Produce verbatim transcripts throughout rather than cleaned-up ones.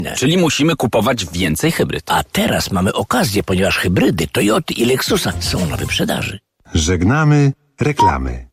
Czyli musimy kupować więcej hybryd. A teraz mamy okazję, ponieważ hybrydy Toyoty i Lexusa są na wyprzedaży. Żegnamy reklamy.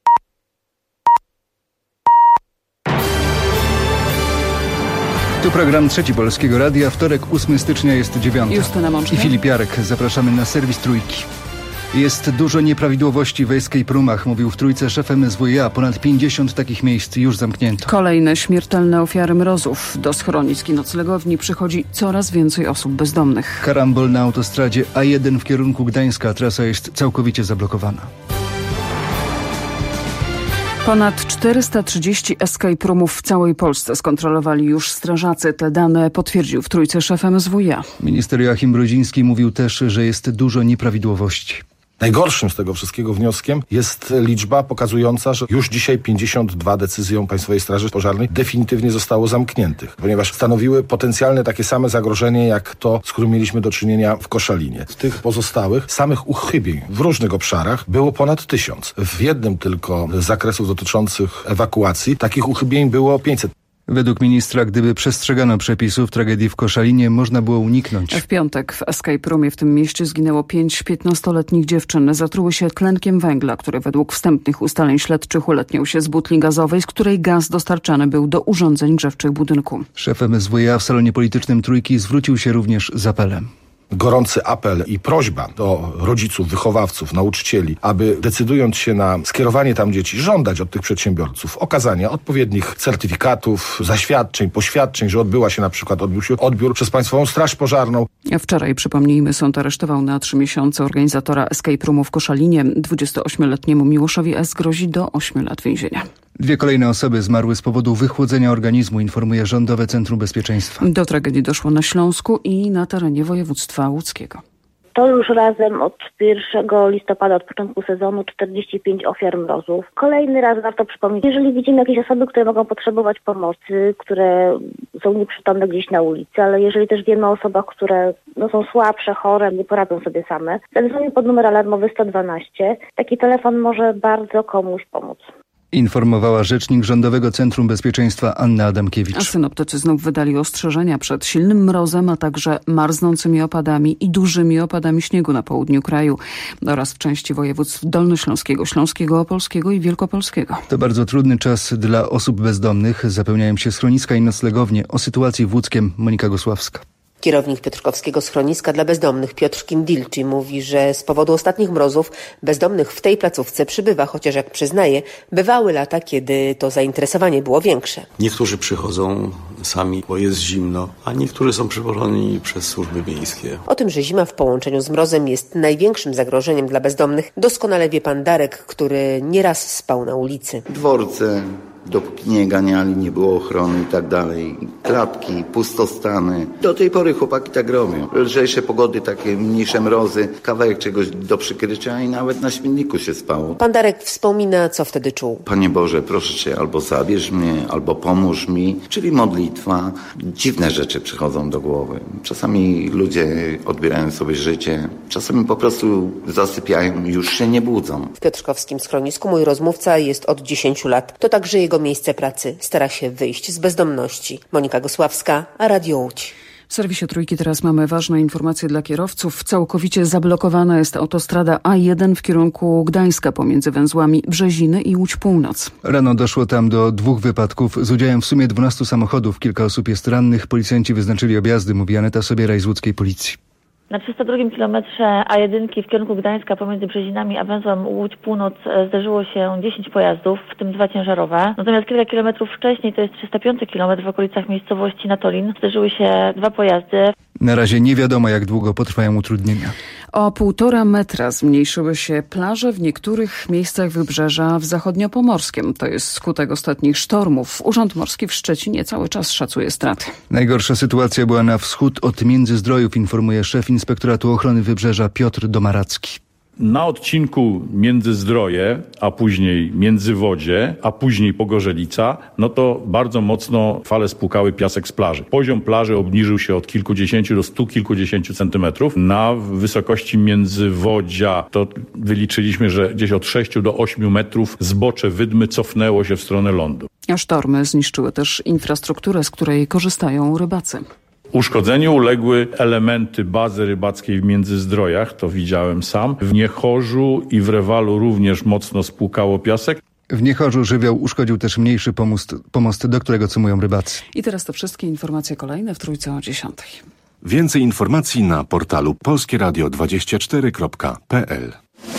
Tu program Trzeci Polskiego Radia. Wtorek, ósmego stycznia jest dziewiąty. Justyna Mączka I Filip Jarek. Zapraszamy na serwis Trójki. Jest dużo nieprawidłowości w escape roomach, mówił w Trójce szef M S W iA. Ponad pięćdziesiąt takich miejsc już zamknięto. Kolejne śmiertelne ofiary mrozów. Do schronisk i noclegowni przychodzi coraz więcej osób bezdomnych. Karambol na autostradzie A jeden w kierunku Gdańska. Trasa jest całkowicie zablokowana. Ponad czterysta trzydzieści escape roomów w całej Polsce skontrolowali już strażacy. Te dane potwierdził w Trójce szef M S W iA. Minister Joachim Brudziński mówił też, że jest dużo nieprawidłowości. Najgorszym z tego wszystkiego wnioskiem jest liczba pokazująca, że już dzisiaj pięćdziesiąt dwa decyzją Państwowej Straży Pożarnej definitywnie zostało zamkniętych, ponieważ stanowiły potencjalne takie same zagrożenie jak to, z którym mieliśmy do czynienia w Koszalinie. Z tych pozostałych samych uchybień w różnych obszarach było ponad tysiąc. W jednym tylko z zakresów dotyczących ewakuacji takich uchybień było pięćset. Według ministra, gdyby przestrzegano przepisów, tragedii w Koszalinie można było uniknąć. W piątek w escape roomie w tym mieście zginęło pięć piętnastoletnich dziewczyn. Zatruły się tlenkiem węgla, który według wstępnych ustaleń śledczych ulatniał się z butli gazowej, z której gaz dostarczany był do urządzeń grzewczych budynku. Szef M S W iA w salonie politycznym Trójki zwrócił się również z apelem. Gorący apel i prośba do rodziców, wychowawców, nauczycieli, aby decydując się na skierowanie tam dzieci, żądać od tych przedsiębiorców okazania odpowiednich certyfikatów, zaświadczeń, poświadczeń, że odbyła się na przykład odbył się odbiór przez Państwową Straż Pożarną. Wczoraj, przypomnijmy, sąd aresztował na trzy miesiące organizatora escape roomu w Koszalinie. dwudziestoośmioletniemu Miłoszowi S. grozi do ośmiu lat więzienia. Dwie kolejne osoby zmarły z powodu wychłodzenia organizmu, informuje Rządowe Centrum Bezpieczeństwa. Do tragedii doszło na Śląsku i na terenie województwa łódzkiego. To już razem od pierwszego listopada, od początku sezonu, czterdzieści pięć ofiar mrozów. Kolejny raz warto przypomnieć, jeżeli widzimy jakieś osoby, które mogą potrzebować pomocy, które są nieprzytomne gdzieś na ulicy, ale jeżeli też wiemy o osobach, które no, są słabsze, chore, nie poradzą sobie same, zadzwonię pod numer alarmowy sto dwanaście. Taki telefon może bardzo komuś pomóc. Informowała rzecznik Rządowego Centrum Bezpieczeństwa Anna Adamkiewicz. A synoptycy znów wydali ostrzeżenia przed silnym mrozem, a także marznącymi opadami i dużymi opadami śniegu na południu kraju oraz w części województw dolnośląskiego, śląskiego, opolskiego i wielkopolskiego. To bardzo trudny czas dla osób bezdomnych. Zapełniają się schroniska i noclegownie. O sytuacji w Łódzkiem Monika Gosławska. Kierownik piotrkowskiego schroniska dla bezdomnych Piotr Kindilczy mówi, że z powodu ostatnich mrozów bezdomnych w tej placówce przybywa, chociaż jak przyznaje, bywały lata, kiedy to zainteresowanie było większe. Niektórzy przychodzą sami, bo jest zimno, a niektórzy są przywożeni przez służby miejskie. O tym, że zima w połączeniu z mrozem jest największym zagrożeniem dla bezdomnych, doskonale wie pan Darek, który nieraz spał na ulicy. Dworce, dopóki nie ganiali, nie było ochrony i tak dalej. Klatki, pustostany. Do tej pory chłopaki tak robią. Lżejsze pogody, takie mniejsze mrozy, kawałek czegoś do przykrycia i nawet na śmietniku się spało. Pan Darek wspomina, co wtedy czuł. Panie Boże, proszę Cię, albo zabierz mnie, albo pomóż mi. Czyli modlitwa. Dziwne rzeczy przychodzą do głowy. Czasami ludzie odbierają sobie życie. Czasami po prostu zasypiają i już się nie budzą. W piotrkowskim schronisku mój rozmówca jest od dziesięciu lat. To także jego miejsce pracy. Stara się wyjść z bezdomności. Monika Gosławska, a Radio Łódź. W serwisie Trójki teraz mamy ważne informacje dla kierowców. Całkowicie zablokowana jest autostrada A jeden w kierunku Gdańska pomiędzy węzłami Brzeziny i Łódź Północ. Rano doszło tam do dwóch wypadków z udziałem w sumie dwunastu samochodów. Kilka osób jest rannych. Policjanci wyznaczyli objazdy, mówi Aneta Sobieraj z łódzkiej policji. Na trzysta drugim kilometrze A jeden w kierunku Gdańska pomiędzy Brzezinami a węzłem Łódź Północ zdarzyło się dziesięć pojazdów, w tym dwa ciężarowe. Natomiast kilka kilometrów wcześniej, to jest trzysta piąty kilometr w okolicach miejscowości Natolin, zdarzyły się dwa pojazdy. Na razie nie wiadomo, jak długo potrwają utrudnienia. O półtora metra zmniejszyły się plaże w niektórych miejscach wybrzeża w zachodniopomorskim. To jest skutek ostatnich sztormów. Urząd Morski w Szczecinie cały czas szacuje straty. Najgorsza sytuacja była na wschód od Międzyzdrojów, informuje szef Inspektoratu Ochrony Wybrzeża Piotr Domaracki. Na odcinku Międzyzdroje, a później Międzywodzie, a później Pogorzelica, no to bardzo mocno fale spłukały piasek z plaży. Poziom plaży obniżył się od kilkudziesięciu do stu kilkudziesięciu centymetrów. Na wysokości Międzywodzia to wyliczyliśmy, że gdzieś od sześciu do ośmiu metrów zbocze Wydmy cofnęło się w stronę lądu. A sztormy zniszczyły też infrastrukturę, z której korzystają rybacy. Uszkodzeniu uległy elementy bazy rybackiej w Międzyzdrojach, to widziałem sam. W Niechorzu i w Rewalu również mocno spłukało piasek. W Niechorzu żywioł uszkodził też mniejszy pomost, pomost, do którego cumują rybacy. I teraz to wszystkie informacje kolejne w Trójce o dziesiątej. Więcej informacji na portalu polskie radio dwadzieścia cztery kropka p l.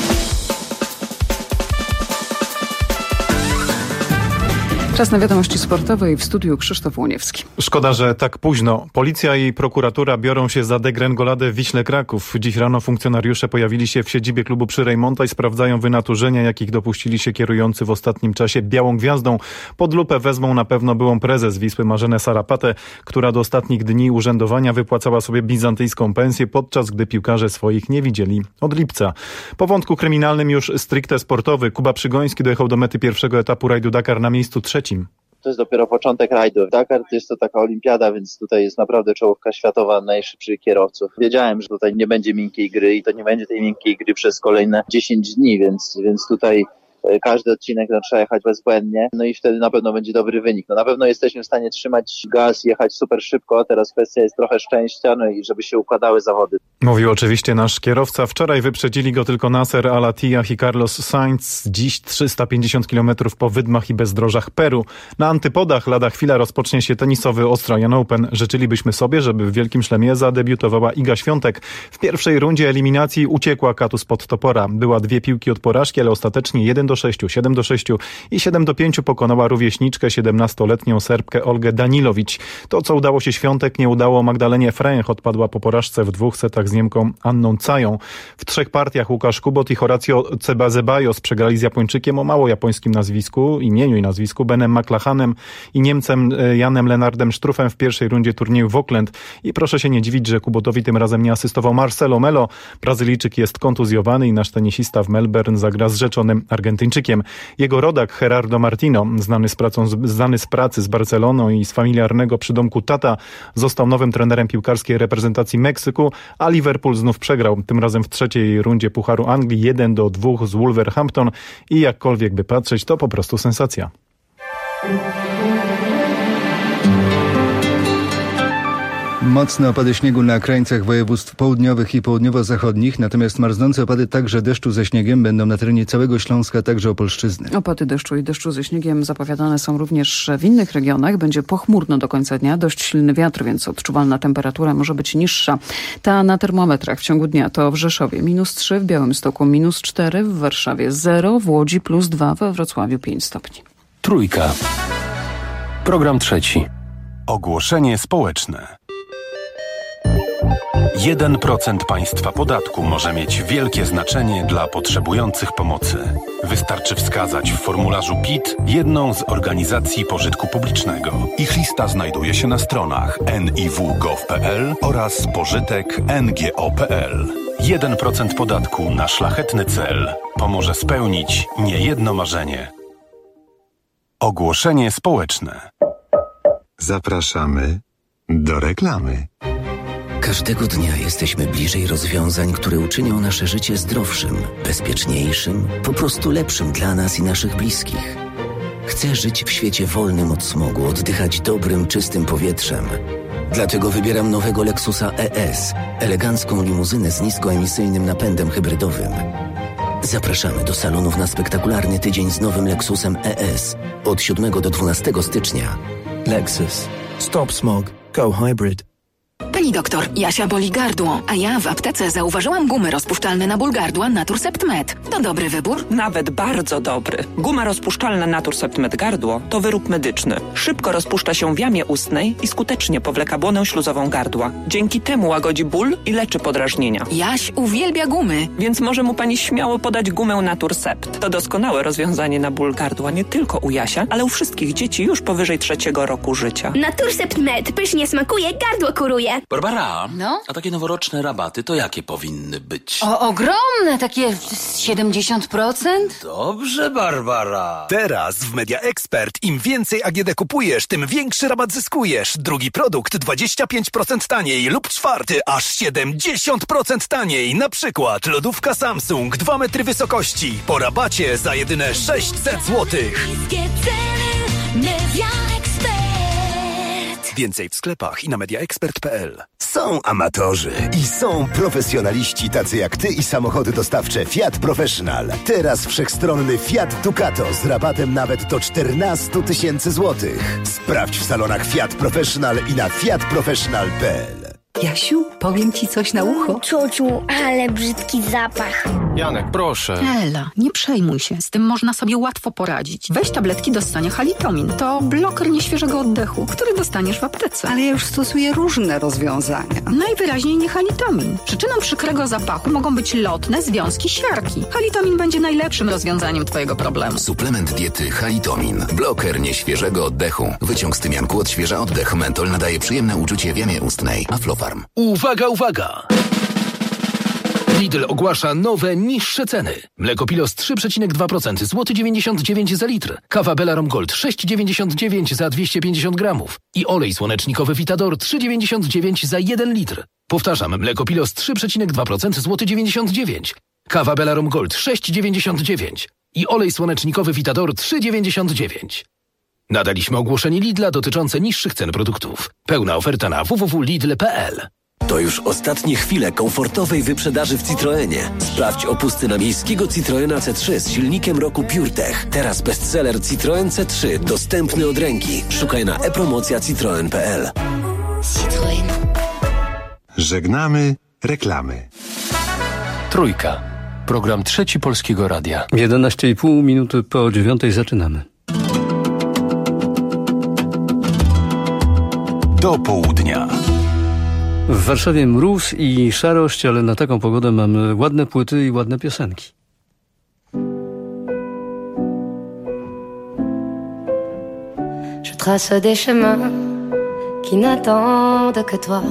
Czas na wiadomości sportowe i w studiu Krzysztof Łoniewski. Szkoda, że tak późno. Policja i prokuratura biorą się za degrengoladę w Wiśle Kraków. Dziś rano funkcjonariusze pojawili się w siedzibie klubu przy Rejmonta i sprawdzają wynaturzenia, jakich dopuścili się kierujący w ostatnim czasie Białą Gwiazdą. Pod lupę wezmą na pewno byłą prezes Wisły Marzenę Sarapatę, która do ostatnich dni urzędowania wypłacała sobie bizantyjską pensję, podczas gdy piłkarze swoich nie widzieli od lipca. Po wątku kryminalnym już stricte sportowy. Kuba Przygoński dojechał do mety pierwszego etapu rajdu Dakar na miejscu trzecim. To jest dopiero początek rajdu. Dakar to jest to taka olimpiada, więc tutaj jest naprawdę czołówka światowa najszybszych kierowców. Wiedziałem, że tutaj nie będzie miękkiej gry i to nie będzie tej miękkiej gry przez kolejne dziesięć dni, więc, więc tutaj każdy odcinek no, trzeba jechać bezbłędnie, no i wtedy na pewno będzie dobry wynik. No na pewno jesteśmy w stanie trzymać gaz, jechać super szybko, teraz kwestia jest trochę szczęścia, no i żeby się układały zawody. Mówił oczywiście nasz kierowca. Wczoraj wyprzedzili go tylko Nasser Al-Attiyah i Carlos Sainz. Dziś trzysta pięćdziesiąt kilometrów po wydmach i bezdrożach Peru. Na antypodach lada chwila rozpocznie się tenisowy Australian Open. Życzylibyśmy sobie, żeby w Wielkim Szlemie zadebiutowała Iga Świątek. W pierwszej rundzie eliminacji uciekła katu spod topora. Była dwie piłki od porażki, ale ostatecznie jeden do sześciu, siedem do sześciu i siedem do pięciu pokonała rówieśniczkę, siedemnastoletnią Serbkę Olgę Danilowicz. To, co udało się Świątek, nie udało Magdalenie Fręch. Odpadła po porażce w dwóch setach z Niemką Anną Cają. W trzech partiach Łukasz Kubot i Horacio Ceballos przegrali z Japończykiem o mało japońskim nazwisku, imieniu i nazwisku, Benem McLachanem i Niemcem Janem Lenardem Struffem w pierwszej rundzie turnieju w Auckland. I proszę się nie dziwić, że Kubotowi tym razem nie asystował Marcelo Melo. Brazylijczyk jest kontuzjowany i nasz tenisista w Melbourne zagra z rzeczonym Argentyńczykiem. Jego rodak Gerardo Martino, znany z, pracą, znany z pracy z Barceloną i z familiarnego przydomku Tata, został nowym trenerem piłkarskiej reprezentacji Meksyku, a Liverpool znów przegrał. Tym razem w trzeciej rundzie Pucharu Anglii jeden do dwóch z Wolverhampton i jakkolwiek by patrzeć, to po prostu sensacja. Mocne opady śniegu na krańcach województw południowych i południowo-zachodnich, natomiast marznące opady także deszczu ze śniegiem będą na terenie całego Śląska, także Opolszczyzny. Opady deszczu i deszczu ze śniegiem zapowiadane są również w innych regionach. Będzie pochmurno do końca dnia, dość silny wiatr, więc odczuwalna temperatura może być niższa. Ta na termometrach w ciągu dnia to w Rzeszowie minus trzy, w Białymstoku minus cztery, w Warszawie zero, w Łodzi plus dwa, we Wrocławiu pięć stopni. Trójka. Program trzeci. Ogłoszenie społeczne. jeden procent państwa podatku może mieć wielkie znaczenie dla potrzebujących pomocy. Wystarczy wskazać w formularzu P I T jedną z organizacji pożytku publicznego. Ich lista znajduje się na stronach en i w kropka gov kropka p l oraz pożytek kropka n g o kropka p l. jeden procent podatku na szlachetny cel pomoże spełnić niejedno marzenie. Ogłoszenie społeczne. Zapraszamy do reklamy. Każdego dnia jesteśmy bliżej rozwiązań, które uczynią nasze życie zdrowszym, bezpieczniejszym, po prostu lepszym dla nas i naszych bliskich. Chcę żyć w świecie wolnym od smogu, oddychać dobrym, czystym powietrzem. Dlatego wybieram nowego Lexusa E S, elegancką limuzynę z niskoemisyjnym napędem hybrydowym. Zapraszamy do salonów na spektakularny tydzień z nowym Lexusem E S od siódmego do dwunastego stycznia. Lexus. Stop smog. Go hybrid. Pani doktor, Jasia boli gardło, a ja w aptece zauważyłam gumy rozpuszczalne na ból gardła Naturcept Med. To dobry wybór? Nawet bardzo dobry. Guma rozpuszczalna Naturcept Med gardło to wyrób medyczny. Szybko rozpuszcza się w jamie ustnej i skutecznie powleka błonę śluzową gardła. Dzięki temu łagodzi ból i leczy podrażnienia. Jaś uwielbia gumy. Więc może mu pani śmiało podać gumę Naturcept. To doskonałe rozwiązanie na ból gardła nie tylko u Jasia, ale u wszystkich dzieci już powyżej trzeciego roku życia. Naturcept Med pysznie smakuje, gardło kuruje. Barbara, no? a takie noworoczne rabaty to jakie powinny być? O, ogromne, takie siedemdziesiąt procent? Dobrze, Barbara. Teraz w Media Expert im więcej A G D kupujesz, tym większy rabat zyskujesz. Drugi produkt dwadzieścia pięć procent taniej lub czwarty aż siedemdziesiąt procent taniej. Na przykład lodówka Samsung dwa metry wysokości po rabacie za jedyne sześćset złotych. Więcej w sklepach i na mediaexpert kropka p l. Są amatorzy i są profesjonaliści tacy jak ty i samochody dostawcze Fiat Professional. Teraz wszechstronny Fiat Ducato z rabatem nawet do czternaście tysięcy złotych. Sprawdź w salonach Fiat Professional i na fiat professional kropka p l. Jasiu, powiem ci coś na ucho. Ciociu, ale brzydki zapach. Janek, proszę. Ela, nie przejmuj się. Z tym można sobie łatwo poradzić. Weź tabletki do ssania Halitomin. To bloker nieświeżego oddechu, który dostaniesz w aptece. Ale ja już stosuję różne rozwiązania. Najwyraźniej nie Halitomin. Przyczyną przykrego zapachu mogą być lotne związki siarki. Halitomin będzie najlepszym rozwiązaniem twojego problemu. Suplement diety Halitomin. Bloker nieświeżego oddechu. Wyciąg z tymianku odświeża oddech. Mentol nadaje przyjemne uczucie w jamie ustnej. Aflofarm. Uwaga, uwaga! Lidl ogłasza nowe, niższe ceny. Mleko Pilos trzy przecinek dwa procent, złoty dziewięćdziesiąt dziewięć za litr. Kawa Belarom Gold sześć dziewięćdziesiąt dziewięć za dwieście pięćdziesiąt gramów. I olej słonecznikowy Vitador trzy dziewięćdziesiąt dziewięć za jeden litr. Powtarzam, mleko Pilos trzy przecinek dwa procent, złoty dziewięćdziesiąt dziewięć. Kawa Belarom Gold sześć dziewięćdziesiąt dziewięć. I olej słonecznikowy Vitador trzy dziewięćdziesiąt dziewięć. Nadaliśmy ogłoszenie Lidla dotyczące niższych cen produktów. Pełna oferta na w w w kropka lidl kropka p l. To już ostatnie chwile komfortowej wyprzedaży w Citroenie. Sprawdź opusty na miejskiego Citroena C trzy z silnikiem roku PureTech. Teraz bestseller Citroen C trzy, dostępny od ręki. Szukaj na e-promocja citroen kropka p l. Citroen. Żegnamy reklamy. Trójka. Program Trzeci Polskiego Radia. jedenaście i pół minuty po dziewiątej zaczynamy. Do południa. W Warszawie mróz i szarość, ale na taką pogodę mamy ładne płyty i ładne piosenki. Je trace des chemins qui n'attendent que toi.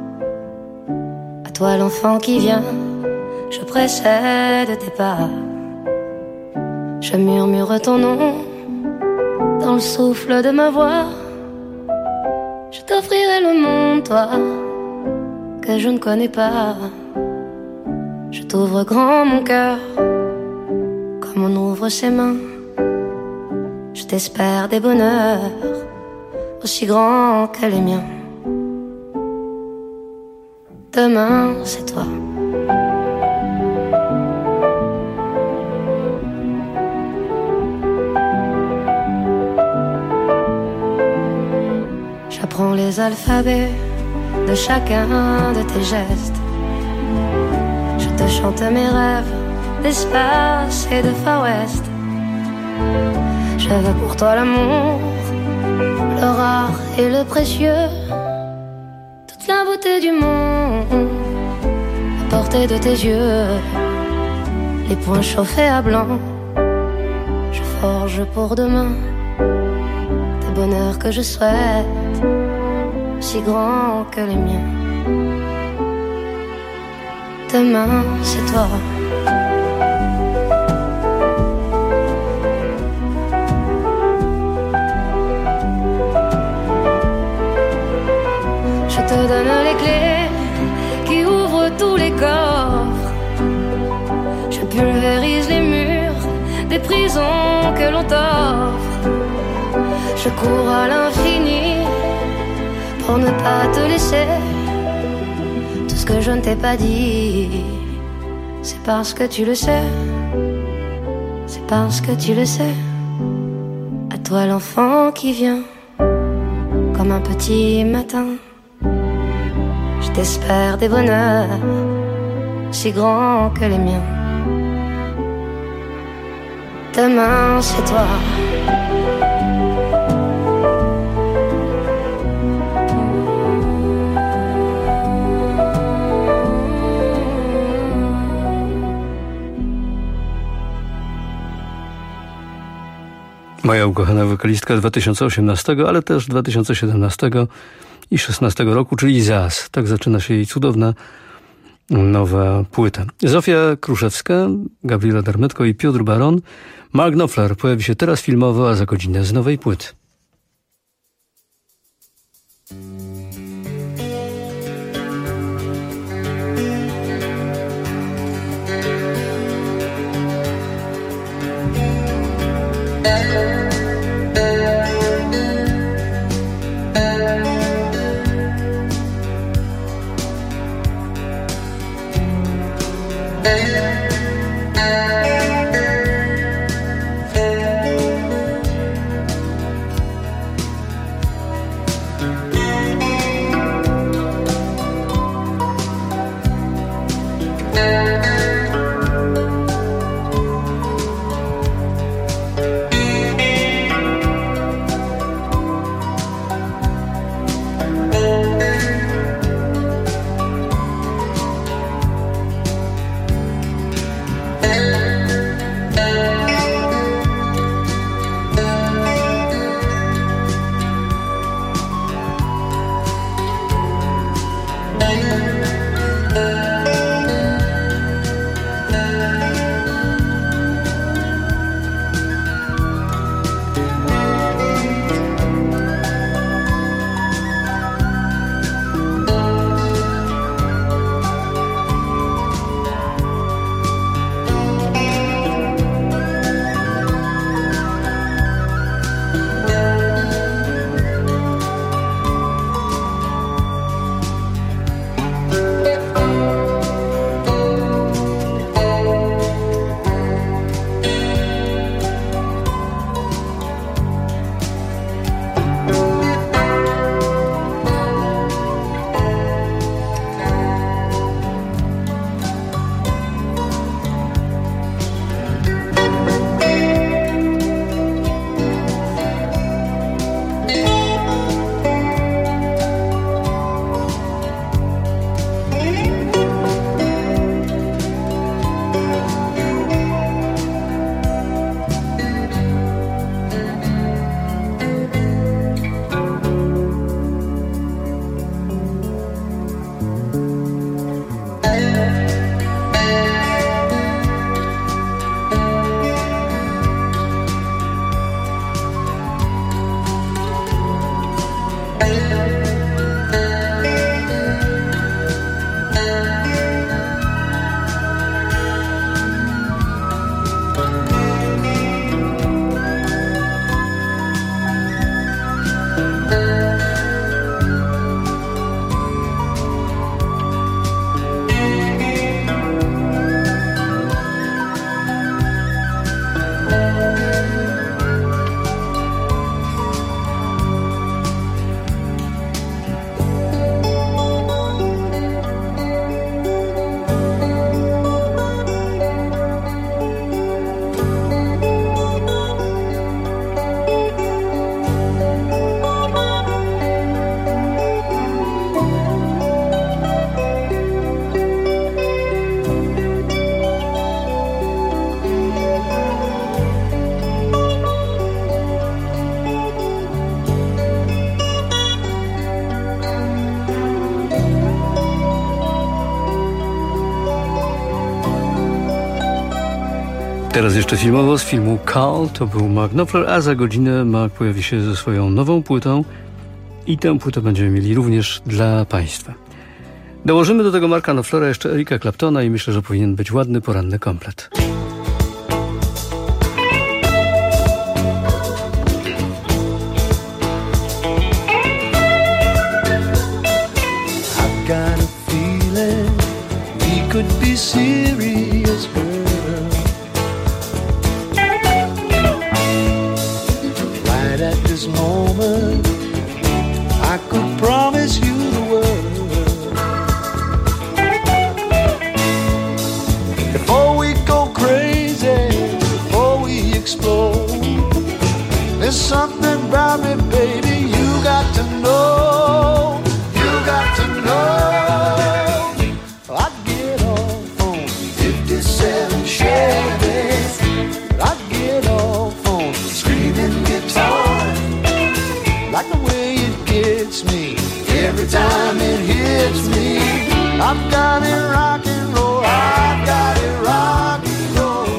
À toi l'enfant qui vient, je précède tes pas. Je murmure ton nom dans le souffle de ma voix. Je t'offrirai le monde, toi, que je ne connais pas. Je t'ouvre grand mon cœur, comme on ouvre ses mains. Je t'espère des bonheurs aussi grands que les miens. Demain, c'est toi. J'apprends les alphabets de chacun de tes gestes. Je te chante mes rêves d'espace et de Far West. Je veux pour toi l'amour, le rare et le précieux, toute la beauté du monde à portée de tes yeux. Les poings chauffés à blanc, je forge pour demain des bonheurs que je souhaite, si grands que les miens. Demain, c'est toi. Je te donne les clés qui ouvrent tous les coffres. Je pulvérise les murs des prisons que l'on t'offre. Je cours à l'infini pour ne pas te laisser. Tout ce que je ne t'ai pas dit, c'est parce que tu le sais. C'est parce que tu le sais. À toi l'enfant qui vient comme un petit matin. Je t'espère des bonheurs si grands que les miens. Demain c'est toi. Moja ukochana wokalistka dwa tysiące osiemnastego, ale też dwa tysiące siedemnastego szesnastego roku, czyli Zaz. Tak zaczyna się jej cudowna nowa płyta. Zofia Kruszewska, Gabriela Darmetko i Piotr Baron. Mark Knopfler pojawi się teraz filmowo, a za godzinę z nowej płyty. Teraz jeszcze filmowo z filmu Call, to był Mark Knopfler, a za godzinę Mark pojawi się ze swoją nową płytą i tę płytę będziemy mieli również dla Państwa. Dołożymy do tego Marka Knopflera jeszcze Erika Claptona i myślę, że powinien być ładny poranny komplet. I've got a feeling we could be serious, girl. Right at this moment, I could promise you the world. Before we go crazy, before we explode, there's something about me, baby, you got to know. You got to know. I get off on I've got it rock and roll, I've got it rock and roll.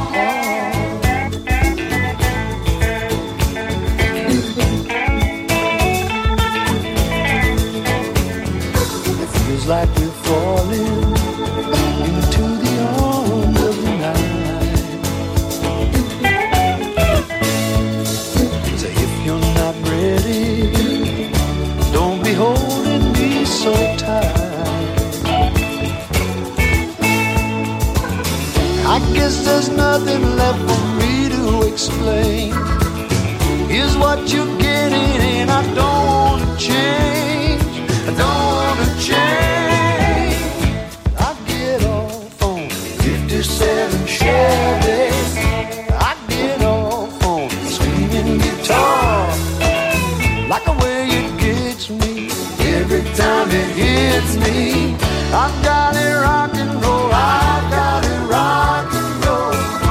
It feels like we're falling into the arms of the night. So if you're not ready, don't be holding me so tight. I guess there's nothing left for me to explain. Here's what you're getting and I don't wanna change. I don't wanna change. I get off on fifty-seven Chevy. I get off on screaming guitar. Like the way it gets me every time it hits me. I've got it rock and roll, I've got it rock and roll.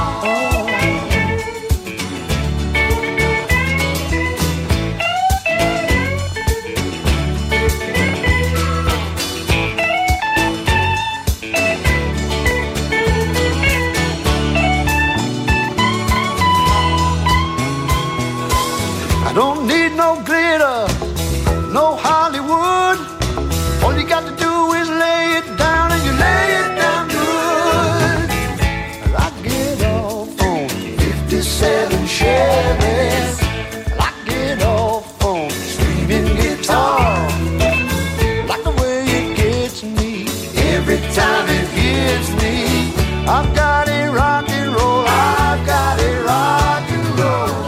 I don't need no glitter, no Hollywood. All you got to do is lay it down and you lay it down good. I get off on fifty-seven Chevy. I get off on screaming guitar. Like the way it gets me every time it hits me. I've got it rock and roll, I've got it rock and roll.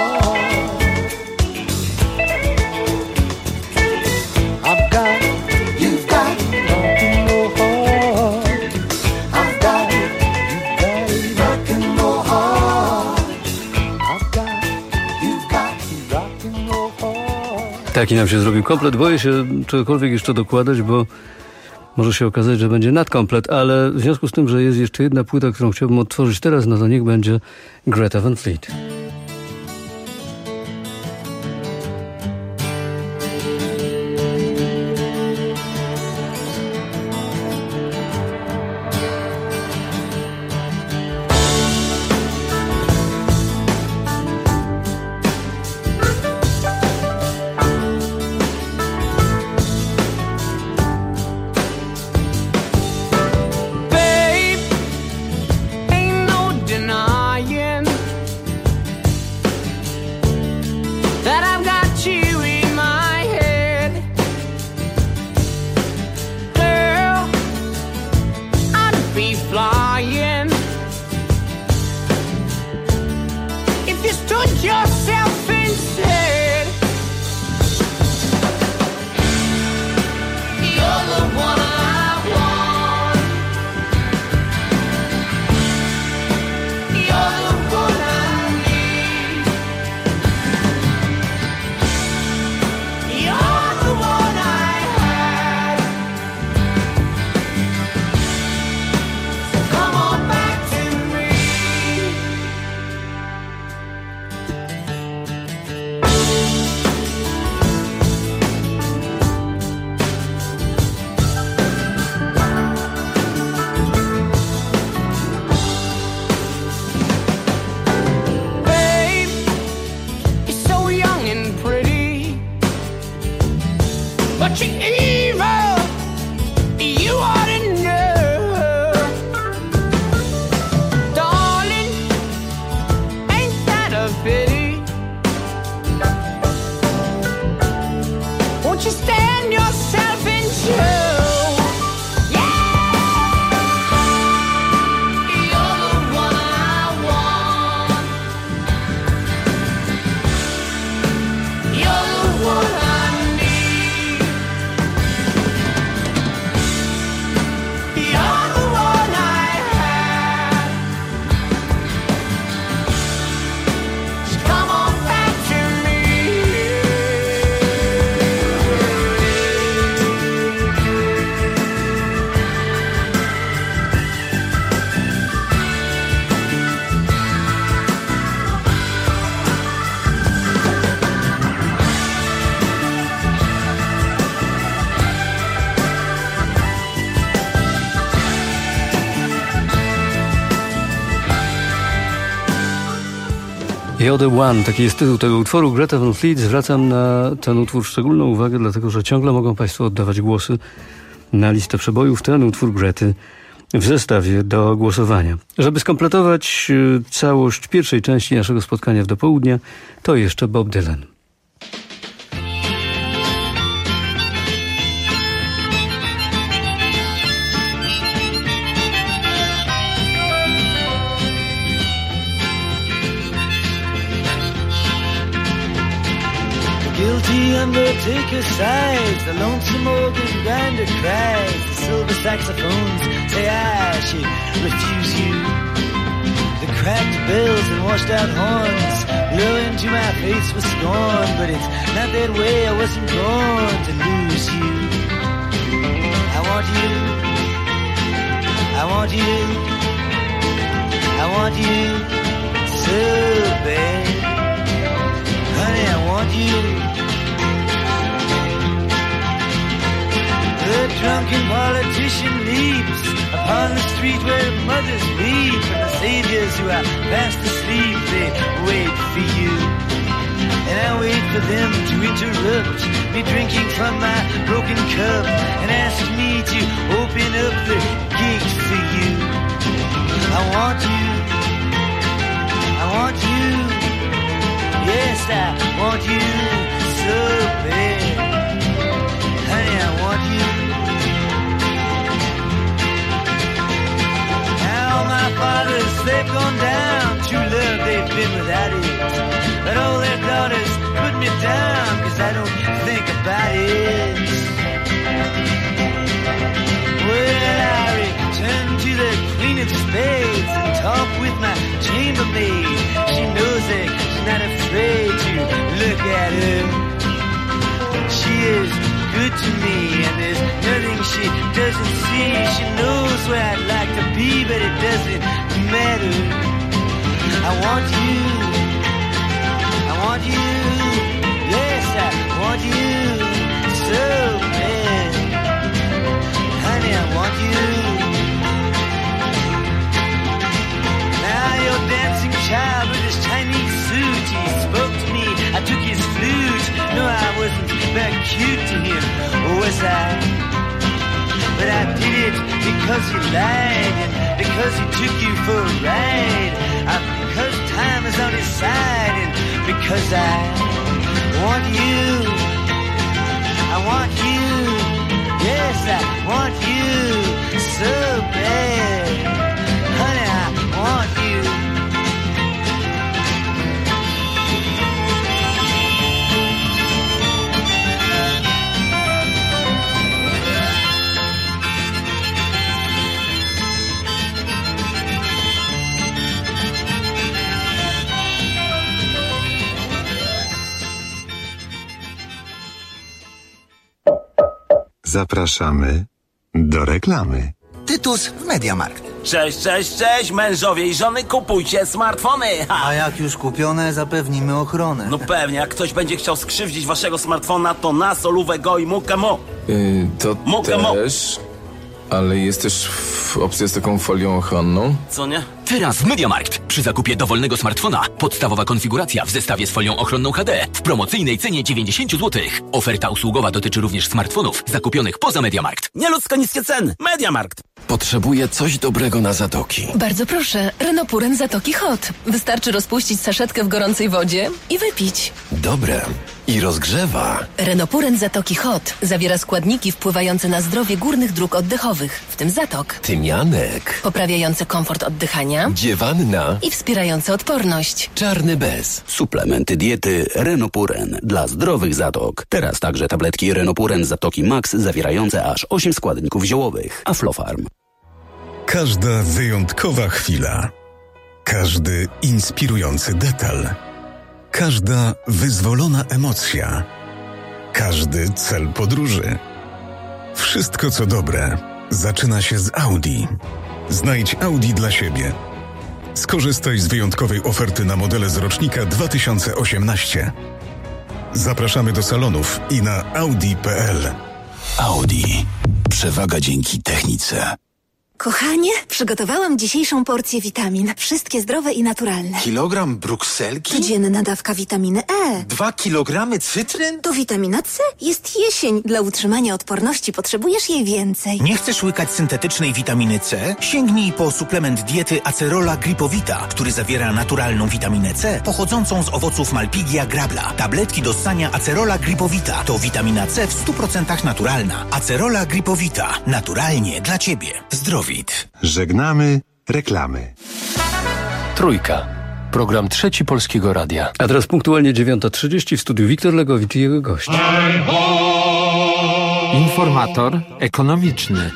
I've got it, you've got it, rock and roll hard. I've got it, you've got it, rock and roll hard. I've got it, you've got it, rock and roll hard. Taki nam się zrobił komplet. Boję się czegokolwiek jeszcze dokładać, bo może się okazać, że będzie nadkomplet, ale w związku z tym, że jest jeszcze jedna płyta, którą chciałbym odtworzyć teraz, no to niech będzie Greta Van Fleet. Babe, ain't no denying You're the One, taki jest tytuł tego utworu. Greta Van Fleet. Zwracam na ten utwór szczególną uwagę, dlatego że ciągle mogą Państwo oddawać głosy na listę przebojów. Ten utwór Grety w zestawie do głosowania. Żeby skompletować całość pierwszej części naszego spotkania w dopołudnia, to jeszcze Bob Dylan. Guilty undertaker sighs, the lonesome organ grinder cries, the silver saxophones say I should refuse you. The cracked bells and washed out horns blow into my face with scorn, but it's not that way, I wasn't born to lose you. I want you, I want you, I want you so bad. Honey, I want you. The drunken politician leaps upon the street where mothers weep, and the saviors who are fast asleep, they wait for you. And I wait for them to interrupt me drinking from my broken cup and ask me to open up the gate for you. I want you. I want you. Yes, I want you so bad. Honey, I want you. Now my fathers, they've gone down. True love, they've been without it. But all their daughters put me down, cause I don't think about it. Well, I return to the Queen of Spades and talk with my chambermaid. She knows that she's not afraid to look at her. She is good to me, and there's nothing she doesn't see. She knows where I'd like to be, but it doesn't matter. I want you. I want you. Yes, I want you so bad. Honey, I want you. Now you're dancing child with his Chinese suit. He spoke to me, I took his flute. No, I wasn't very cute to him, was I? But I did it because he lied, and because he took you for a ride. I, because time is on his side, and because I want you. I want you. Yes, I want you so bad. Honey, I want you. Zapraszamy do reklamy. Tytus w MediaMarkt. Cześć, cześć, cześć, mężowie i żony, kupujcie smartfony! Ha! A jak już kupione, zapewnimy ochronę. No pewnie, jak ktoś będzie chciał skrzywdzić waszego smartfona, to na solówę go i mukę mo. Yy, to Mukę mo. też, ale jest też w opcja z taką folią ochronną. Co nie? Teraz w MediaMarkt. Przy zakupie dowolnego smartfona podstawowa konfiguracja w zestawie z folią ochronną H D w promocyjnej cenie dziewięćdziesiąt złotych. Oferta usługowa dotyczy również smartfonów zakupionych poza MediaMarkt. Nieludzko niskie ceny. MediaMarkt. Potrzebuję coś dobrego na zatoki. Bardzo proszę, Renopuren Zatoki Hot. Wystarczy rozpuścić saszetkę w gorącej wodzie i wypić. Dobre. I rozgrzewa. Renopuren Zatoki Hot zawiera składniki wpływające na zdrowie górnych dróg oddechowych, w tym zatok. Tymianek. Poprawiające komfort oddychania. Dziewanna. I wspierające odporność. Czarny bez. Suplementy diety Renopuren dla zdrowych zatok. Teraz także tabletki Renopuren Zatoki Max zawierające aż osiem składników ziołowych. Aflofarm. Każda wyjątkowa chwila. Każdy inspirujący detal. Każda wyzwolona emocja. Każdy cel podróży. Wszystko co dobre zaczyna się z Audi. Znajdź Audi dla siebie. Skorzystaj z wyjątkowej oferty na modele z rocznika dwa tysiące osiemnaście. Zapraszamy do salonów i na audi kropka p l. Audi. Przewaga dzięki technice. Kochanie, przygotowałam dzisiejszą porcję witamin. Wszystkie zdrowe i naturalne. Kilogram brukselki? Codzienna dawka witaminy E. Dwa kilogramy cytryn? To witamina C. Jest jesień. Dla utrzymania odporności potrzebujesz jej więcej. Nie chcesz łykać syntetycznej witaminy C? Sięgnij po suplement diety Acerola Gripowita, który zawiera naturalną witaminę C pochodzącą z owoców Malpighia grabla. Tabletki do ssania Acerola Gripowita to witamina C w stu procentach naturalna. Acerola Gripowita. Naturalnie dla Ciebie. Zdrowit. Żegnamy reklamy. Trójka. Program Trzeci Polskiego Radia. A teraz punktualnie dziewiąta trzydzieści w studiu Wiktor Legowicz i jego gość. Informator ekonomiczny.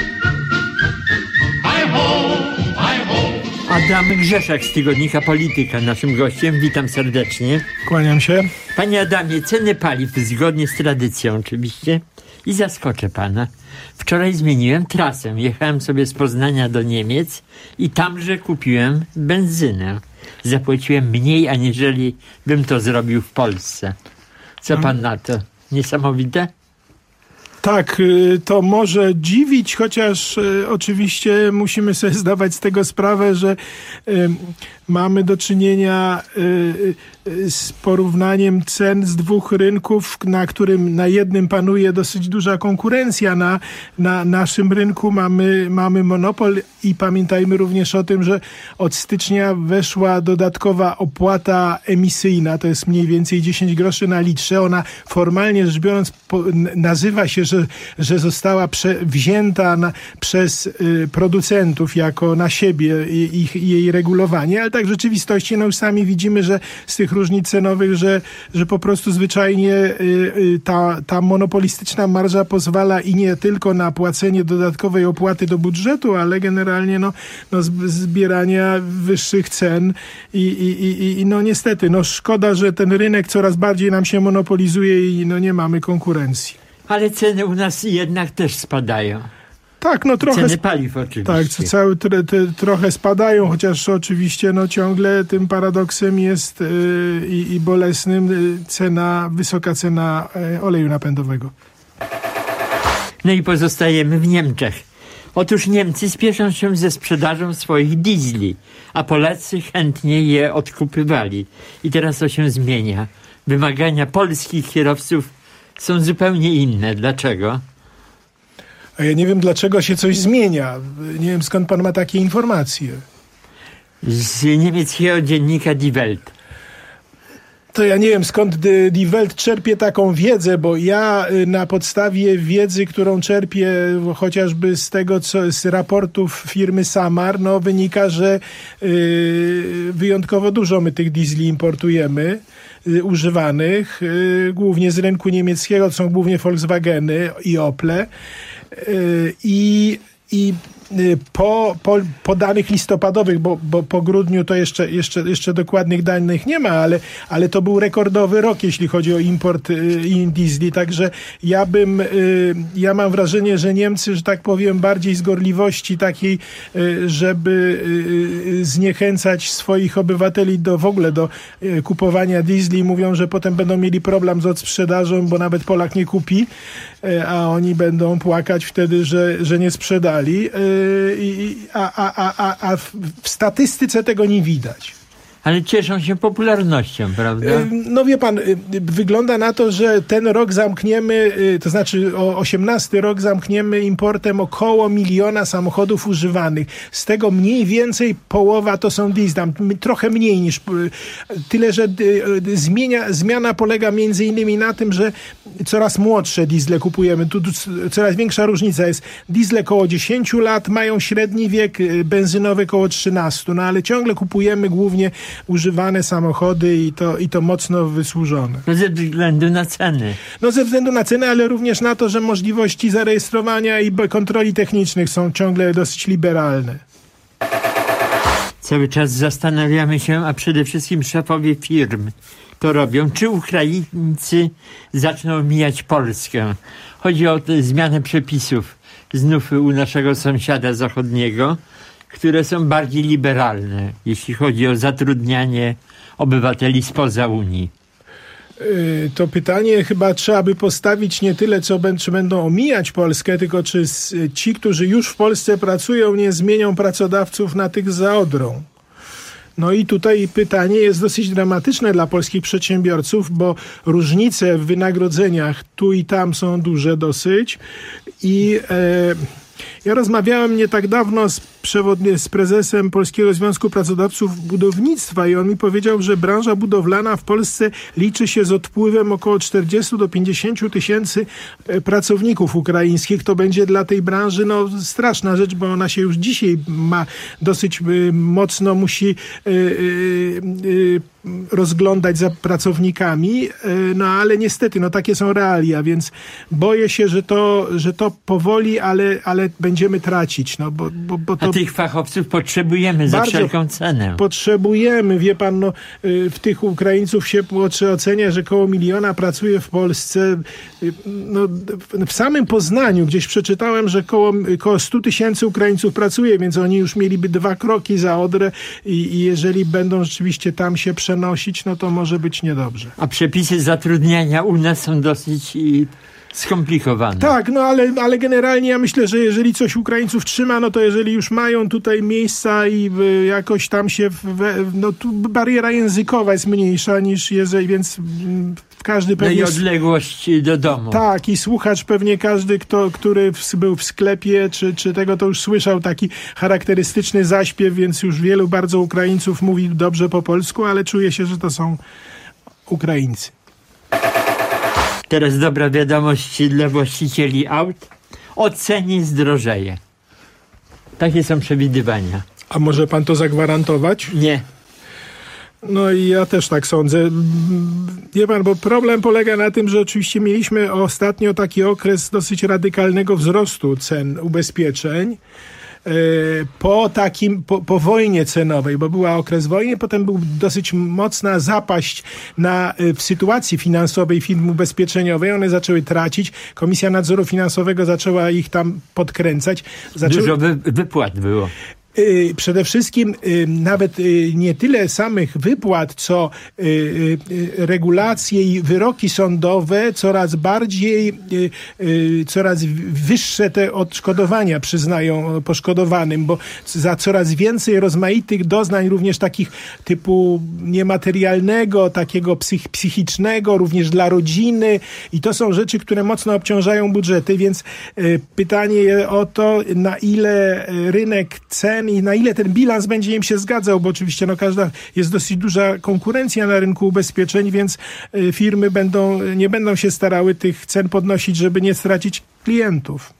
Adam Grzeszak z tygodnika Polityka, naszym gościem. Witam serdecznie. Kłaniam się. Panie Adamie, ceny paliw zgodnie z tradycją oczywiście. I zaskoczę pana. Wczoraj zmieniłem trasę. Jechałem sobie z Poznania do Niemiec i tamże kupiłem benzynę. Zapłaciłem mniej, aniżeli bym to zrobił w Polsce. Co no. pan na to? Niesamowite? Tak, to może dziwić, chociaż y, oczywiście musimy sobie zdawać z tego sprawę, że y, mamy do czynienia y, y, z porównaniem cen z dwóch rynków, na którym na jednym panuje dosyć duża konkurencja. Na, na naszym rynku mamy, mamy monopol i pamiętajmy również o tym, że od stycznia weszła dodatkowa opłata emisyjna, to jest mniej więcej dziesięć groszy na litrze. Ona formalnie rzecz biorąc po, nazywa się, że, że została prze, wzięta na, przez y, producentów jako na siebie ich, jej regulowanie, ale tak w rzeczywistości no już sami widzimy, że z tych różnic cenowych, że, że po prostu zwyczajnie y, y, ta, ta monopolistyczna marża pozwala i nie tylko na płacenie dodatkowej opłaty do budżetu, ale generalnie no, no zbierania wyższych cen i, i, i, i no niestety, no szkoda, że ten rynek coraz bardziej nam się monopolizuje i no nie mamy konkurencji. Ale ceny u nas jednak też spadają. Tak, no trochę. Ceny paliw oczywiście. Tak, cały, te, te, trochę spadają, chociaż oczywiście no ciągle tym paradoksem jest yy, i, i bolesnym yy, cena, wysoka cena yy, oleju napędowego. No i pozostajemy w Niemczech. Otóż Niemcy spieszą się ze sprzedażą swoich diesli, a Polacy chętnie je odkupywali. I teraz to się zmienia. Wymagania polskich kierowców są zupełnie inne. Dlaczego? A ja nie wiem, dlaczego się coś zmienia. Nie wiem, skąd pan ma takie informacje. Z niemieckiego dziennika Die Welt. To ja nie wiem, skąd Die Welt czerpie taką wiedzę, bo ja na podstawie wiedzy, którą czerpię chociażby z tego, co z raportów firmy Samar, no wynika, że yy, wyjątkowo dużo my tych diesli importujemy, yy, używanych, yy, głównie z rynku niemieckiego, to są głównie Volkswageny i Ople. Yy, I i Po, po, po danych listopadowych, bo, bo po grudniu to jeszcze, jeszcze, jeszcze dokładnych danych nie ma, ale, ale to był rekordowy rok, jeśli chodzi o import y, diesli, także ja bym, y, ja mam wrażenie, że Niemcy, że tak powiem, bardziej z gorliwości takiej, y, żeby y, zniechęcać swoich obywateli do w ogóle do y, kupowania diesli, mówią, że potem będą mieli problem z odsprzedażą, bo nawet Polak nie kupi, y, a oni będą płakać wtedy, że, że nie sprzedali. Y, A, a, a, a w statystyce tego nie widać. Ale cieszą się popularnością, prawda? No wie pan, wygląda na to, że ten rok zamkniemy, to znaczy o osiemnasty rok zamkniemy importem około miliona samochodów używanych. Z tego mniej więcej połowa to są diesle, trochę mniej niż tyle, że zmienia, zmiana polega między innymi na tym, że coraz młodsze diesle kupujemy. Tu, tu coraz większa różnica jest. Diesle koło dziesięć lat mają średni wiek, benzynowy koło trzynaście, no ale ciągle kupujemy głównie używane samochody i to, i to mocno wysłużone. No ze względu na ceny. No ze względu na ceny, ale również na to, że możliwości zarejestrowania i kontroli technicznych są ciągle dosyć liberalne. Cały czas zastanawiamy się, a przede wszystkim szefowie firm to robią, czy Ukraińcy zaczną mijać Polskę. Chodzi o tę zmianę przepisów znów u naszego sąsiada zachodniego, które są bardziej liberalne, jeśli chodzi o zatrudnianie obywateli spoza Unii. To pytanie chyba trzeba by postawić nie tyle, co czy będą omijać Polskę, tylko czy ci, którzy już w Polsce pracują, nie zmienią pracodawców na tych za Odrą. No i tutaj pytanie jest dosyć dramatyczne dla polskich przedsiębiorców, bo różnice w wynagrodzeniach tu i tam są duże dosyć i e, ja rozmawiałem nie tak dawno z, przewodni- z prezesem Polskiego Związku Pracodawców Budownictwa i on mi powiedział, że branża budowlana w Polsce liczy się z odpływem około czterdzieści do pięćdziesięciu tysięcy pracowników ukraińskich. To będzie dla tej branży no, straszna rzecz, bo ona się już dzisiaj ma dosyć y, mocno musi y, y, y, rozglądać za pracownikami, no ale niestety, no takie są realia, więc boję się, że to, że to powoli, ale, ale będziemy tracić, no bo, bo, bo to... A tych fachowców potrzebujemy za wszelką cenę. Potrzebujemy, wie pan, no w tych Ukraińców się ocenia, że koło miliona pracuje w Polsce, no w samym Poznaniu gdzieś przeczytałem, że koło, koło stu tysięcy Ukraińców pracuje, więc oni już mieliby dwa kroki za Odrę i, i jeżeli będą rzeczywiście tam się przenosić, no to może być niedobrze. A przepisy zatrudniania u nas są dosyć i skomplikowane. Tak, no ale, ale generalnie ja myślę, że jeżeli coś Ukraińców trzyma, no to jeżeli już mają tutaj miejsca i y, jakoś tam się, we, no tu bariera językowa jest mniejsza niż jeżeli, więc y, każdy pewnie... No i odległość do domu. Tak, i słuchacz pewnie każdy, kto, który w, był w sklepie, czy, czy tego, to już słyszał taki charakterystyczny zaśpiew, więc już wielu bardzo Ukraińców mówi dobrze po polsku, ale czuje się, że to są Ukraińcy. Teraz dobra wiadomość dla właścicieli aut. O cenie zdrożeje. Takie są przewidywania. A może pan to zagwarantować? Nie. No i ja też tak sądzę. Wie pan, bo problem polega na tym, że oczywiście mieliśmy ostatnio taki okres dosyć radykalnego wzrostu cen ubezpieczeń. Po takim, po, po wojnie cenowej, bo była okres wojny, potem był dosyć mocna zapaść na, w sytuacji finansowej firm ubezpieczeniowej. One zaczęły tracić. Komisja Nadzoru Finansowego zaczęła ich tam podkręcać. Zaczęły... Dużo wy, wypłat było. Przede wszystkim nawet nie tyle samych wypłat, co regulacje i wyroki sądowe coraz bardziej, coraz wyższe te odszkodowania przyznają poszkodowanym, bo za coraz więcej rozmaitych doznań, również takich typu niematerialnego, takiego psych, psychicznego, również dla rodziny i to są rzeczy, które mocno obciążają budżety, więc pytanie o to, na ile rynek cen i na ile ten bilans będzie im się zgadzał, bo oczywiście no każda jest dosyć duża konkurencja na rynku ubezpieczeń, więc y, firmy będą, nie będą się starały tych cen podnosić, żeby nie stracić klientów.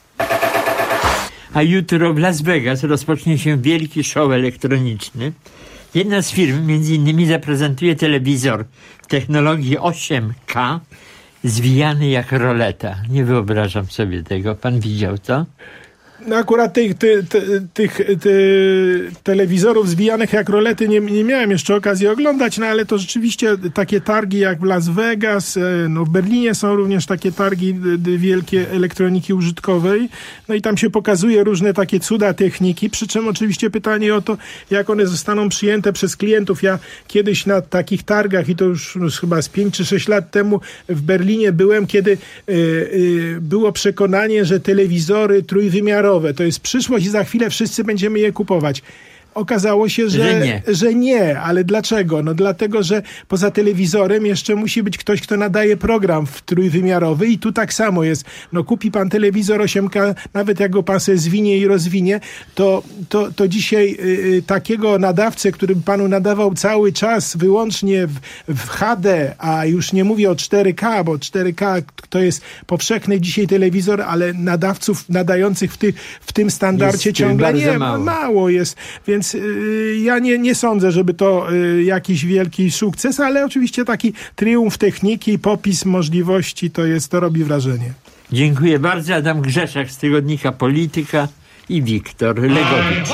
A jutro w Las Vegas rozpocznie się wielki show elektroniczny. Jedna z firm między innymi zaprezentuje telewizor w technologii osiem K zwijany jak roleta. Nie wyobrażam sobie tego. Pan widział to? No akurat tych, tych, tych, tych telewizorów zwijanych jak rolety nie, nie miałem jeszcze okazji oglądać, no ale to rzeczywiście takie targi jak w Las Vegas, no w Berlinie są również takie targi wielkie elektroniki użytkowej, no i tam się pokazuje różne takie cuda techniki, przy czym oczywiście pytanie o to, jak one zostaną przyjęte przez klientów. Ja kiedyś na takich targach, i to już, już chyba z pięć czy sześć lat temu w Berlinie byłem, kiedy y, y, było przekonanie, że telewizory trójwymiarowe to jest przyszłość i za chwilę wszyscy będziemy je kupować. Okazało się, że, że, nie. że nie, ale dlaczego? No dlatego, że poza telewizorem jeszcze musi być ktoś, kto nadaje program w trójwymiarowy i tu tak samo jest. No kupi pan telewizor osiem K, nawet jak go pan sobie zwinie i rozwinie, to, to, to dzisiaj y, takiego nadawcę, który by panu nadawał cały czas wyłącznie w, w H D, a już nie mówię o cztery K, bo cztery K to jest powszechny dzisiaj telewizor, ale nadawców nadających w, ty, w tym standardzie jest ciągle nie mało. mało jest, więc Więc y, ja nie, nie sądzę, żeby to y, jakiś wielki sukces, ale oczywiście taki triumf techniki, popis możliwości, to jest, to robi wrażenie. Dziękuję bardzo. Adam Grzeszak z tygodnika Polityka i Wiktor Legowicz.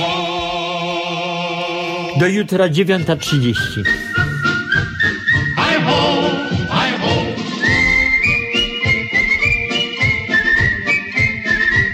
Do jutra dziewiąta trzydzieści.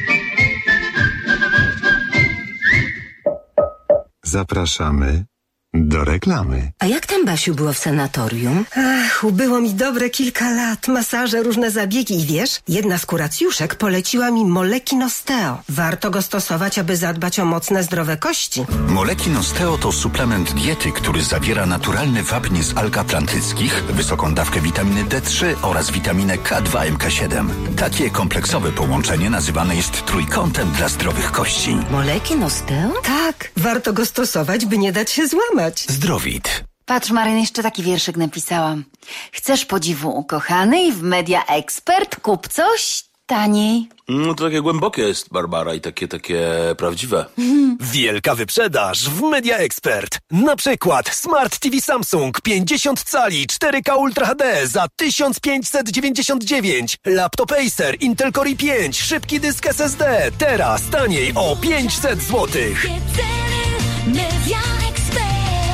Zapraszamy Do reklamy. A jak tam, Basiu, było w sanatorium? Ach, ubyło mi dobre kilka lat. Masaże, różne zabiegi i wiesz, jedna z kuracjuszek poleciła mi Molekin Osteo. Warto go stosować, aby zadbać o mocne, zdrowe kości. Molekin Osteo to suplement diety, który zawiera naturalny wapń z alg atlantyckich, wysoką dawkę witaminy D trzy oraz witaminę K dwa M K siedem. Takie kompleksowe połączenie nazywane jest trójkątem dla zdrowych kości. Molekin Osteo? Tak, warto go stosować, by nie dać się złamać. Zdrowit. Patrz, Maryn, jeszcze taki wierszyk napisałam. Chcesz podziwu ukochanej w Media Expert? Kup coś taniej. No to takie głębokie jest, Barbara, i takie, takie prawdziwe. Wielka wyprzedaż w Media Expert. Na przykład Smart T V Samsung pięćdziesiąt cali cztery K Ultra H D za tysiąc pięćset dziewięćdziesiąt dziewięć. Laptop Acer Intel Core i pięć, szybki dysk S S D. Teraz taniej o pięćset złotych. Media Expert.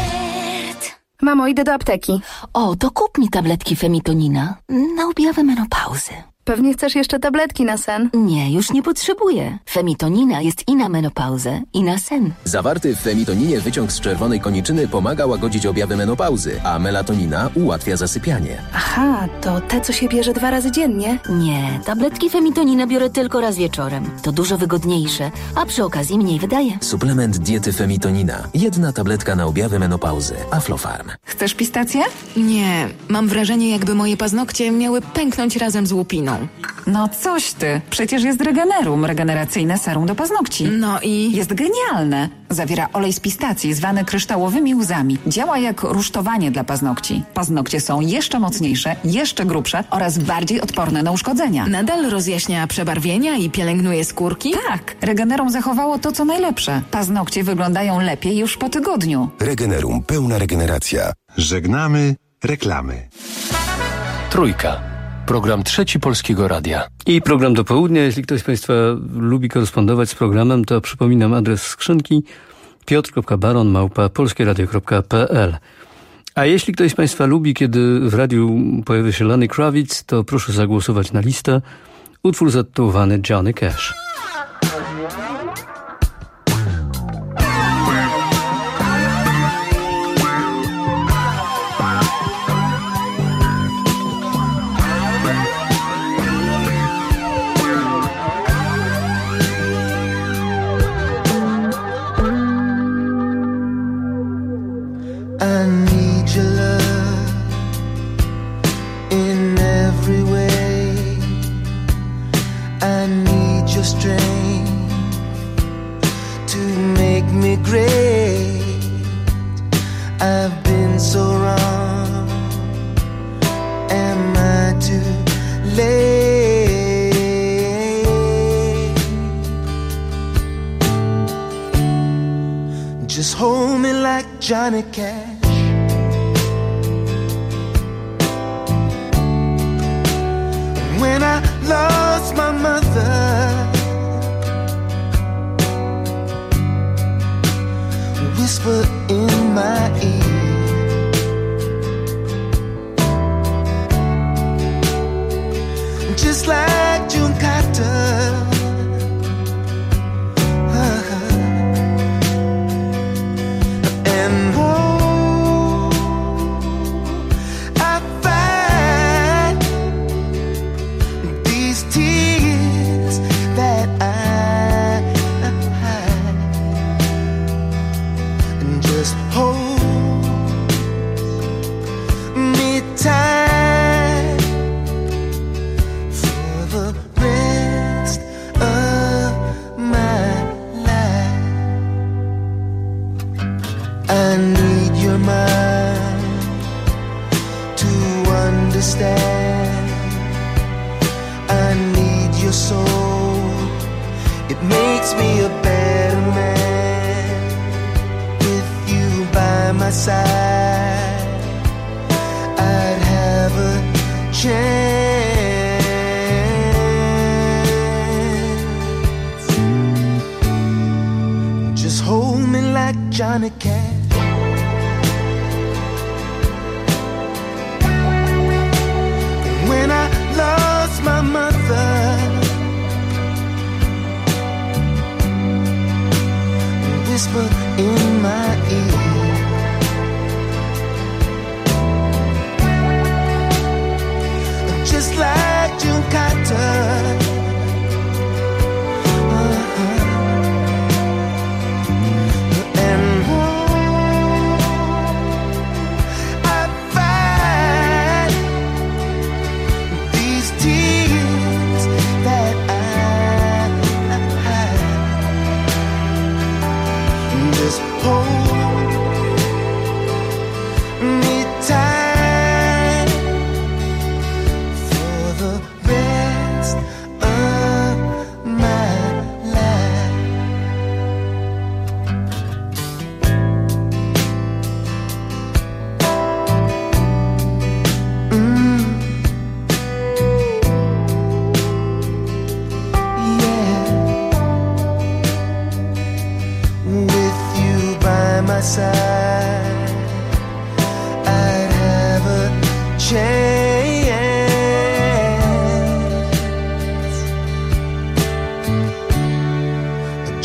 Mamo, idę do apteki. O, to kup mi tabletki Femitonina na objawy menopauzy. Pewnie chcesz jeszcze tabletki na sen? Nie, już nie potrzebuję. Femitonina jest i na menopauzę, i na sen. Zawarty w femitoninie wyciąg z czerwonej koniczyny pomaga łagodzić objawy menopauzy, a melatonina ułatwia zasypianie. Aha, to te, co się bierze dwa razy dziennie? Nie, tabletki Femitonina biorę tylko raz wieczorem. To dużo wygodniejsze, a przy okazji mniej wydaje. Suplement diety Femitonina. Jedna tabletka na objawy menopauzy. Aflofarm. Chcesz pistację? Nie, mam wrażenie, jakby moje paznokcie miały pęknąć razem z łupiną. No coś ty, przecież jest Regenerum, regeneracyjne serum do paznokci. No i? Jest genialne. Zawiera olej z pistacji zwany kryształowymi łzami. Działa jak rusztowanie dla paznokci. Paznokcie są jeszcze mocniejsze, jeszcze grubsze oraz bardziej odporne na uszkodzenia. Nadal rozjaśnia przebarwienia i pielęgnuje skórki? Tak, Regenerum zachowało to, co najlepsze. Paznokcie wyglądają lepiej już po tygodniu. Regenerum, pełna regeneracja. Żegnamy reklamy. Trójka. Program Trzeci Polskiego Radia. I program do południa. Jeśli ktoś z Państwa lubi korespondować z programem, to przypominam adres skrzynki piotr kropka baron małpa polskieradio kropka p l. A jeśli ktoś z Państwa lubi, kiedy w radiu pojawia się Lenny Kravitz, to proszę zagłosować na listę. Utwór zatytułowany Johnny Cash. I need your love in every way. I need your strength to make me great. I've been so wrong. Am I too late? Just hold me like Johnny Cash. When I lost my mother, whisper in my ear, just like June Carter. Uh-huh. And oh, I find these tears that I hide, and just hold me tight for the rest of my life. I need your mind to understand. I need your soul. It makes me a better man with you by my side. I'd have a chance. Just hold me like Johnny Cash. When I lost my mother, whisper in my ear,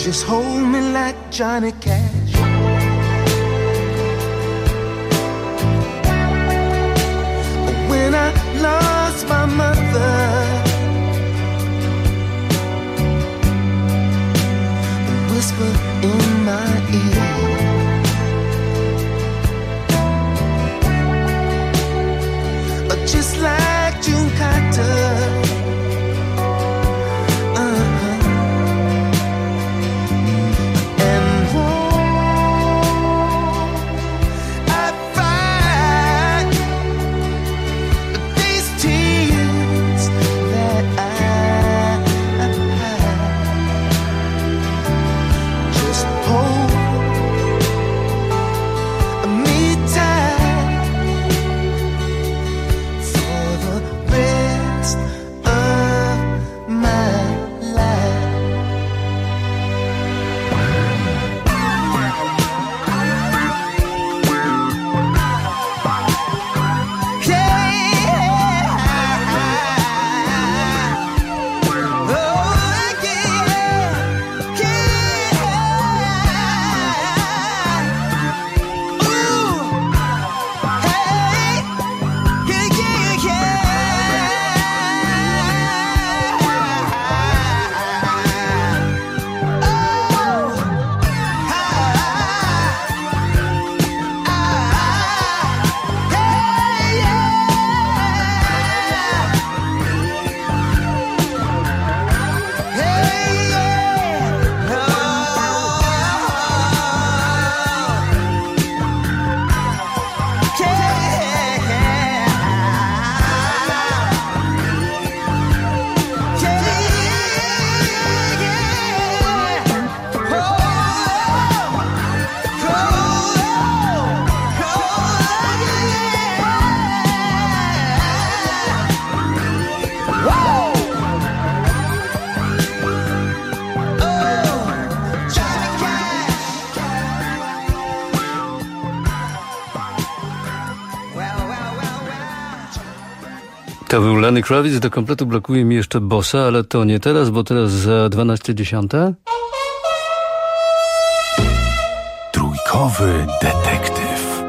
Just hold me like Johnny Cash. When I lost my mother, whisper in my ear, just like June Carter. To był Lenny Kravitz, do kompletu blokuje mi jeszcze Bossa, ale to nie teraz, bo teraz za dwanaście dziesiąte. Trójkowy detektyw.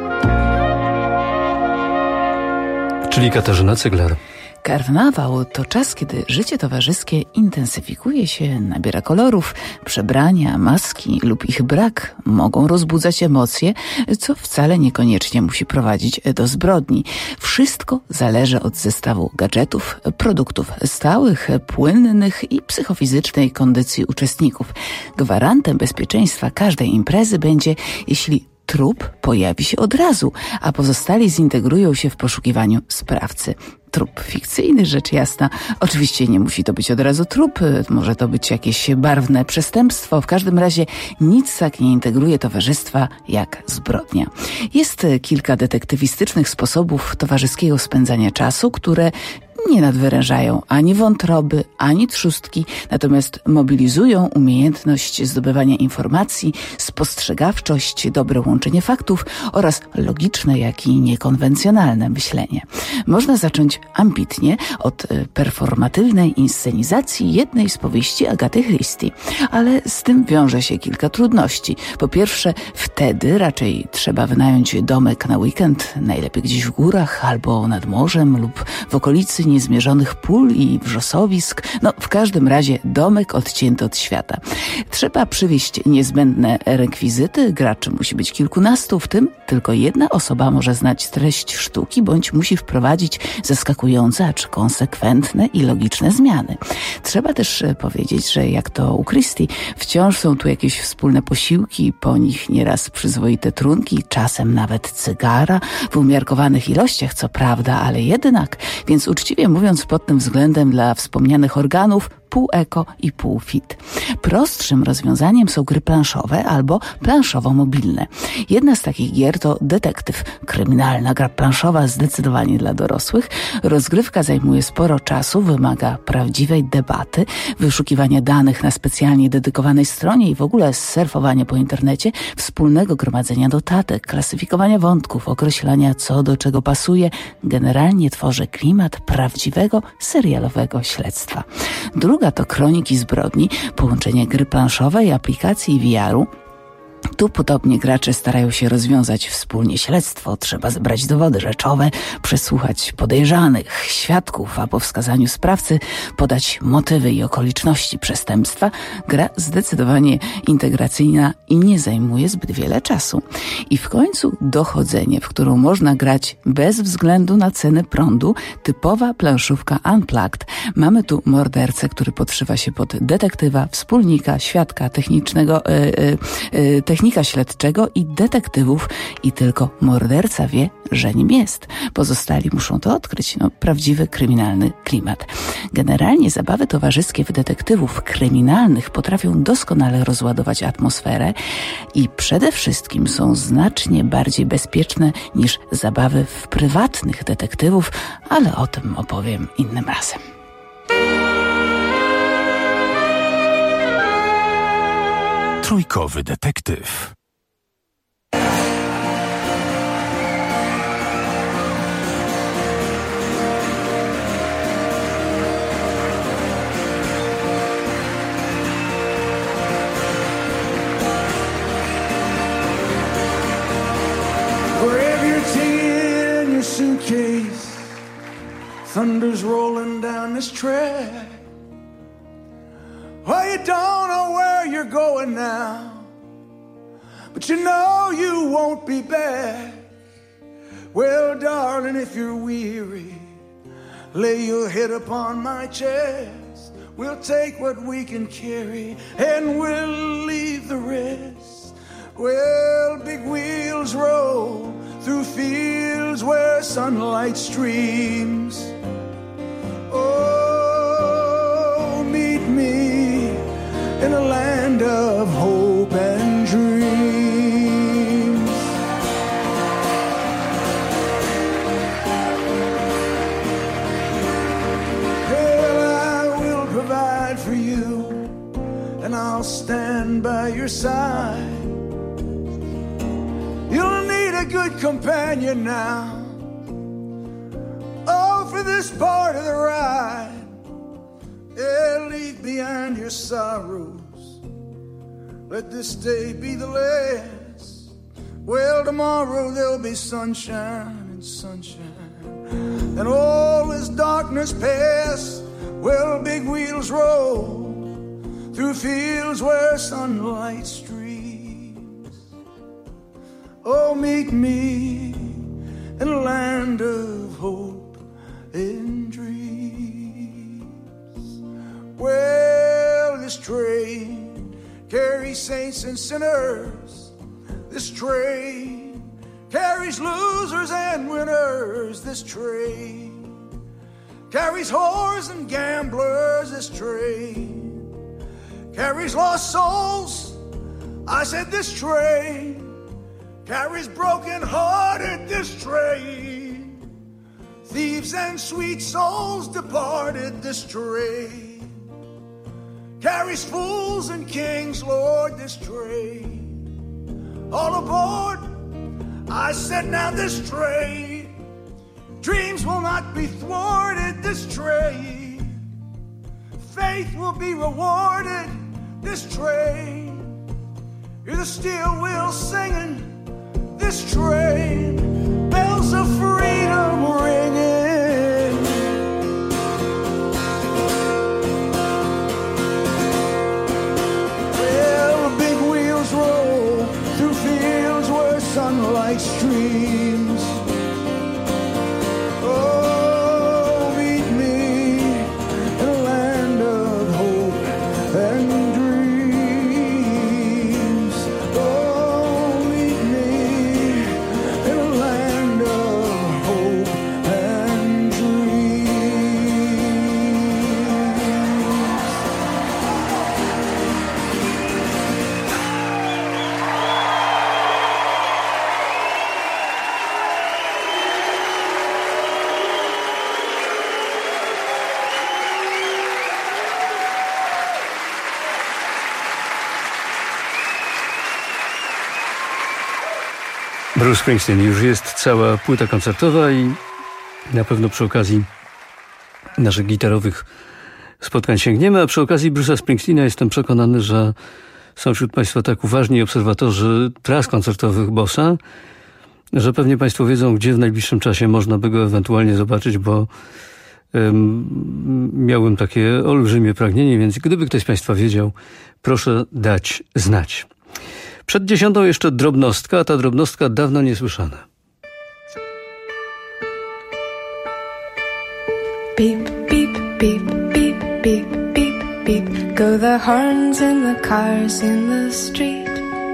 Czyli Katarzyna Cygler. Karnawał to czas, kiedy życie towarzyskie intensyfikuje się, nabiera kolorów. Przebrania, maski lub ich brak mogą rozbudzać emocje, co wcale niekoniecznie musi prowadzić do zbrodni. Wszystko zależy od zestawu gadżetów, produktów stałych, płynnych i psychofizycznej kondycji uczestników. Gwarantem bezpieczeństwa każdej imprezy będzie, jeśli trup pojawi się od razu, a pozostali zintegrują się w poszukiwaniu sprawcy. Trup fikcyjny, rzecz jasna. Oczywiście nie musi to być od razu trup, może to być jakieś barwne przestępstwo. W każdym razie nic tak nie integruje towarzystwa jak zbrodnia. Jest kilka detektywistycznych sposobów towarzyskiego spędzania czasu, które nie nadwyrężają ani wątroby, ani trzustki, natomiast mobilizują umiejętność zdobywania informacji, spostrzegawczość, dobre łączenie faktów oraz logiczne, jak i niekonwencjonalne myślenie. Można zacząć ambitnie od performatywnej inscenizacji jednej z powieści Agaty Christie, ale z tym wiąże się kilka trudności. Po pierwsze, wtedy raczej trzeba wynająć domek na weekend, najlepiej gdzieś w górach albo nad morzem lub w okolicy niezmierzonych pól i wrzosowisk. No, w każdym razie domek odcięty od świata. Trzeba przywieźć niezbędne rekwizyty, graczy musi być kilkunastu, w tym tylko jedna osoba może znać treść sztuki, bądź musi wprowadzić zaskakujące, acz konsekwentne i logiczne zmiany. Trzeba też powiedzieć, że jak to u Christie, wciąż są tu jakieś wspólne posiłki, po nich nieraz przyzwoite trunki, czasem nawet cygara, w umiarkowanych ilościach, co prawda, ale jednak, więc uczciwie mówiąc, pod tym względem dla wspomnianych organów pół eko i pół fit. Prostszym rozwiązaniem są gry planszowe albo planszowo-mobilne. Jedna z takich gier to Detektyw. Kryminalna gra planszowa zdecydowanie dla dorosłych. Rozgrywka zajmuje sporo czasu, wymaga prawdziwej debaty, wyszukiwania danych na specjalnie dedykowanej stronie i w ogóle surfowania po internecie, wspólnego gromadzenia notatek, klasyfikowania wątków, określania co do czego pasuje. Generalnie tworzy klimat prawdziwego serialowego śledztwa. Druga druga to Kroniki zbrodni, połączenie gry planszowej, aplikacji i V R-u. Tu podobnie gracze starają się rozwiązać wspólnie śledztwo. Trzeba zebrać dowody rzeczowe, przesłuchać podejrzanych, świadków, a po wskazaniu sprawcy podać motywy i okoliczności przestępstwa. Gra zdecydowanie integracyjna i nie zajmuje zbyt wiele czasu. I w końcu dochodzenie, w którą można grać bez względu na cenę prądu. Typowa planszówka Unplugged. Mamy tu mordercę, który podszywa się pod detektywa, wspólnika, świadka technicznego, yy, yy, technika śledczego i detektywów i tylko morderca wie, że nim jest. Pozostali muszą to odkryć. No, prawdziwy kryminalny klimat. Generalnie zabawy towarzyskie w detektywów kryminalnych potrafią doskonale rozładować atmosferę i przede wszystkim są znacznie bardziej bezpieczne niż zabawy w prywatnych detektywów, ale o tym opowiem innym razem. Trójkowy detektyw. Grab your tea in your suitcase. Thunder's rolling down this track. Well, you don't know where you're going now, but you know you won't be back. Well, darling, if you're weary, lay your head upon my chest. We'll take what we can carry and we'll leave the rest. Well, big wheels roll through fields where sunlight streams. Oh, meet me in a land of hope and dreams. Well, I will provide for you, and I'll stand by your side. You'll need a good companion now, oh, for this part of the ride. Yeah, leave behind your sorrows. Let this day be the last. Well, tomorrow there'll be sunshine and sunshine, and all this darkness pass. Well, big wheels roll through fields where sunlight streams. Oh, meet me in a land of hope and dreams. Well, this train carries saints and sinners. This train carries losers and winners. This train carries whores and gamblers. This train carries lost souls. I said this train carries broken-hearted. This train thieves and sweet souls departed. This train carries fools and kings, Lord. This train, all aboard. I said now this train, dreams will not be thwarted. This train, faith will be rewarded. This train, hear the steel wheels singing. This train, bells of freedom ringing. Roll through fields where sunlight streams. Oh, meet me in a land of hope and dreams. Oh, meet me in a land of hope and dreams. Bruce Springsteen, już jest cała płyta koncertowa i na pewno przy okazji naszych gitarowych spotkań sięgniemy, a przy okazji Bruce'a Springsteena jestem przekonany, że są wśród Państwa tak uważni obserwatorzy tras koncertowych Bossa, że pewnie Państwo wiedzą, gdzie w najbliższym czasie można by go ewentualnie zobaczyć, bo um, miałem takie olbrzymie pragnienie, więc gdyby ktoś z Państwa wiedział, proszę dać znać. Przed dziesiątą jeszcze drobnostka, a ta drobnostka dawno niesłyszana. Beep, beep, beep, beep, beep, beep, beep. Go the horns in the cars in the street.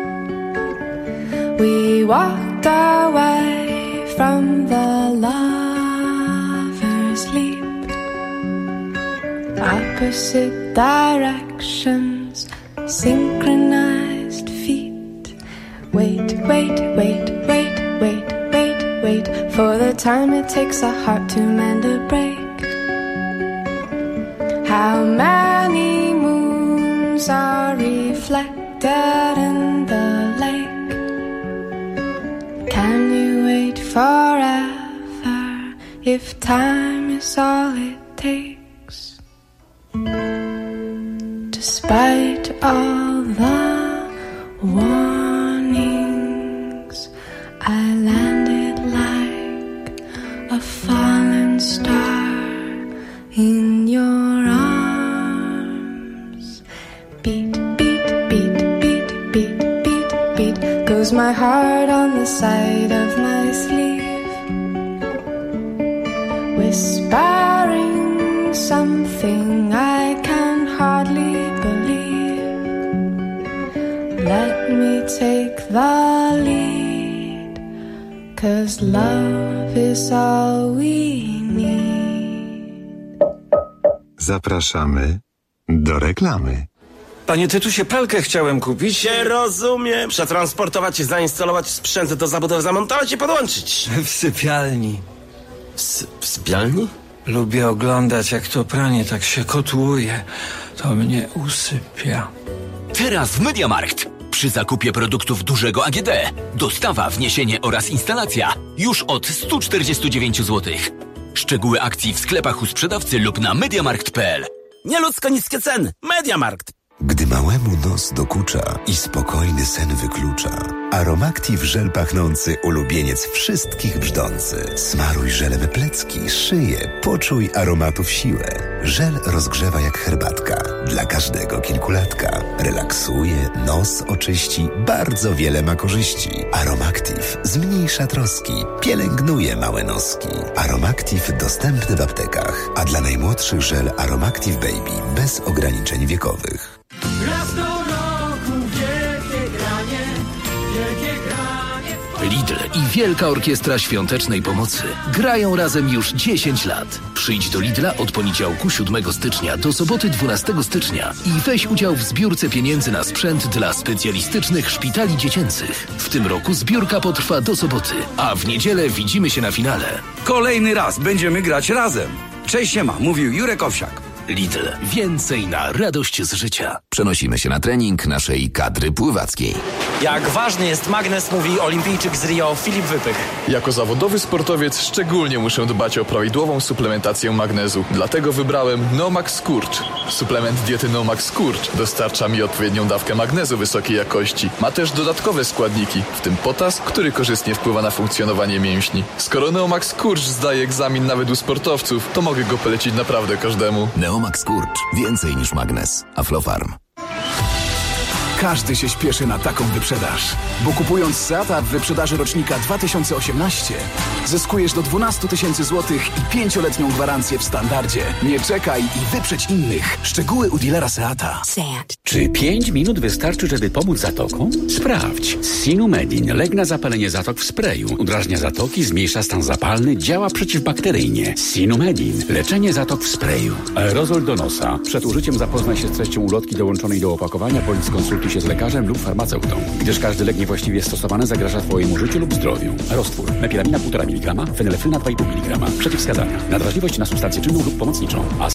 We walked away from the lover's leap. Opposite directions, synchronized feet. Wait, wait, wait, wait, wait, wait, wait. For the time it takes a heart to mend a break. How many moons are reflected in the lake? Can you wait forever if time is all it takes? Despite all the warnings, I landed like a fallen star in your arms. Beat, beat, beat, beat, beat, beat, beat. Goes my heart on the side of my sleeve, whispering something I can hardly believe. Let me take the lead, 'cause love is all we need. Zapraszamy do reklamy. Panie Tytusie, pralkę chciałem kupić. Się rozumiem. Przetransportować i zainstalować sprzęt do zabudowy, zamontować i podłączyć. W sypialni. S- w sypialni? Lubię oglądać, jak to pranie tak się kotłuje. To mnie usypia. Teraz w MediaMarkt. Przy zakupie produktów dużego A G D. Dostawa, wniesienie oraz instalacja już od sto czterdzieści dziewięć złotych. Szczegóły akcji w sklepach u sprzedawcy lub na mediamarkt kropka p l. Nieludzko niskie ceny. MediaMarkt. Gdy małemu nos dokucza i spokojny sen wyklucza, Aromactive żel pachnący, ulubieniec wszystkich brzdący. Smaruj żelem plecki, szyję, poczuj aromatów siłę. Żel rozgrzewa jak herbatka, dla każdego kilkulatka. Relaksuje, nos oczyści, bardzo wiele ma korzyści. Aromactive zmniejsza troski, pielęgnuje małe noski. Aromactive dostępny w aptekach, a dla najmłodszych żel Aromactive Baby bez ograniczeń wiekowych. Raz do roku wielkie granie, wielkie granie. Lidl i Wielka Orkiestra Świątecznej Pomocy grają razem już dziesięć lat. Przyjdź do Lidla od poniedziałku siódmego stycznia do soboty dwunastego stycznia i weź udział w zbiórce pieniędzy na sprzęt dla specjalistycznych szpitali dziecięcych. W tym roku zbiórka potrwa do soboty, a w niedzielę widzimy się na finale. Kolejny raz będziemy grać razem. Cześć siema, mówił Jurek Owsiak. Lidl. Więcej na radość z życia. Przenosimy się na trening naszej kadry pływackiej. Jak ważny jest magnes, mówi olimpijczyk z Rio Filip Wypych. Jako zawodowy sportowiec szczególnie muszę dbać o prawidłową suplementację magnezu. Dlatego wybrałem Nomax Skurcz. Suplement diety Nomax Skurcz dostarcza mi odpowiednią dawkę magnezu wysokiej jakości. Ma też dodatkowe składniki, w tym potas, który korzystnie wpływa na funkcjonowanie mięśni. Skoro Neomax Skurcz zdaje egzamin nawet u sportowców, to mogę go polecić naprawdę każdemu. Neomax Skurcz. Więcej niż magnes. Aflofarm. Każdy się śpieszy na taką wyprzedaż, bo kupując Seata w wyprzedaży rocznika dwa tysiące osiemnaście zyskujesz do dwanaście tysięcy złotych i pięcioletnią gwarancję w standardzie. Nie czekaj i wyprzedź innych. Szczegóły u dealera Seata. Seat. Czy pięć minut wystarczy, żeby pomóc zatokom? Sprawdź. Sinumedin. Lek na zapalenie zatok w sprayu. Udrażnia zatoki, zmniejsza stan zapalny, działa przeciwbakteryjnie. Sinumedin. Leczenie zatok w sprayu. Aerozol do nosa. Przed użyciem zapoznaj się z treścią ulotki dołączonej do opakowania bądź skonsultuj się z lekarzem lub farmaceutą, gdyż każdy lek niewłaściwie stosowany zagraża Twojemu życiu lub zdrowiu. Roztwór. Mepiramina półtora miligrama, fenylefryna dwa i pół miligrama. Przeciwwskazania. Nadwrażliwość na substancję czynną lub pomocniczą.